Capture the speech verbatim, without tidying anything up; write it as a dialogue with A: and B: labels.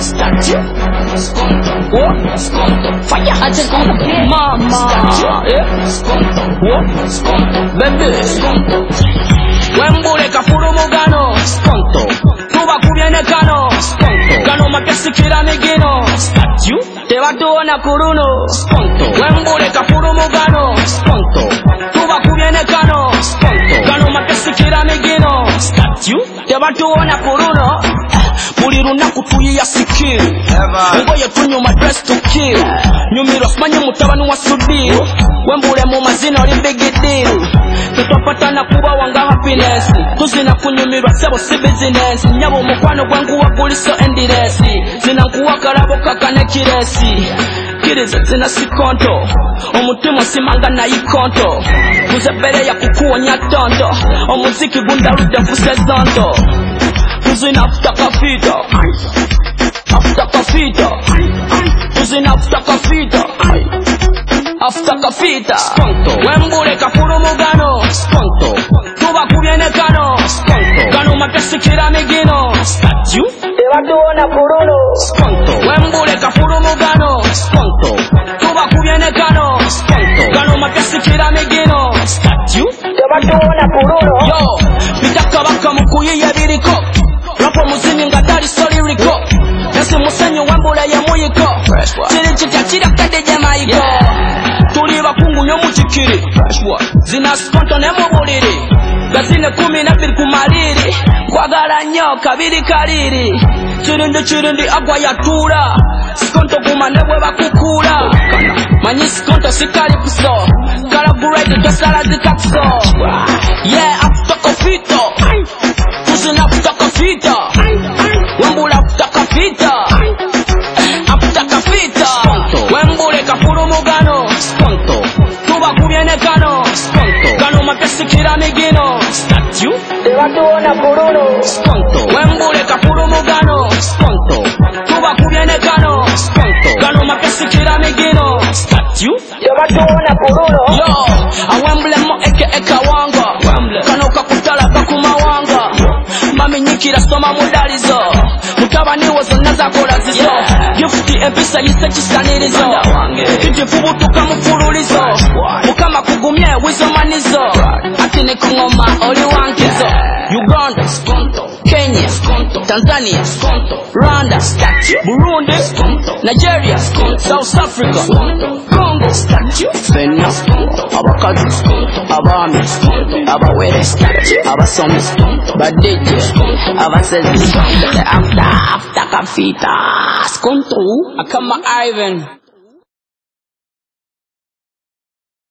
A: statue, sconto, what, sconto, fire, I just gonna get mama, statue, yeah, sconto, what, sconto, baby, sconto, wembule kafuru mugano, sconto, tuba kubiene kano, sconto, kano makesikira migino, statue, te batuona kuruno, sconto, wembule kafuru mugano, sconto, tuba kubiene kano, sconto, kano makesikira migino, statue, te batuona kuruno, buli lunaku tuyiya sikiri, ngoye tunyuma dress to kill, nyumiro smanye mutabani wa sudi, wembule mu mazina oli big deal, tutopatana kuba wanga happiness, tuzina kunyumirwa sebo si business, nyabo mukwano gwangu waguliso endless, zina nkuwa kalabo kakane kiresi, kiriza zina sikonto, omutima simanga na ikonto, kuzebere ya kukuonya tonto, omuziki gundarude fuse zonto, kuzina after kafita, after kafita, kuzina after kafita, after kafita, wembule kafuru mugano, tuba kubiene kano, kano makesikira migino, statue, eba tuona kuruno, wembule kafuru mugano, tuba kubiene kano, kano makesikira migino, statue, eba tuona kuruno, yo, pitaka baka mukuyiye biriko, rapo muzini ngatari soli riko, nasi musenyu wembule ya muyiko, chiri chitya chira kade jamaiko, tuli bakungu nyo mujikiri, zina skonto ne mubuliri, gazine kumi na biri kumaliri, kwagala nyo kabiri kaliri, chirindi chirindi agwa ya tura, skonto kumanebwe bakukura, manyi skonto sikali kuso, kala guredi dosala zikakso, yeah after kofito, kuzina after kofito, wembula after kofito, after kofito, wembule kafuru mugano, tuba kubiene kano, kano makesikira migino, statue, eba tuona kuruno, wembule kafuru mugano, tuba kubiene kano, kano makesikira migino, statue, eba tuona kuruno, yo, awembule mo eke eka wanga, kano kakutala kakuma wanga, mami nyikira soma mudalizo, mutabani wozo naza kola zizo, gifti empisa yise chisanirizo, titi fubutuka mufululizo, mukama kugumye wizo manizo, atine kongoma oli wankizo, Uganda, Kenya, Tanzania, Rwanda, Burundi, Nigeria, South Africa, Congo, Kenya, abakazi, abami, abawere, abasomi, badeje, abasezi, after, after kafita, skonto, akama Ivan.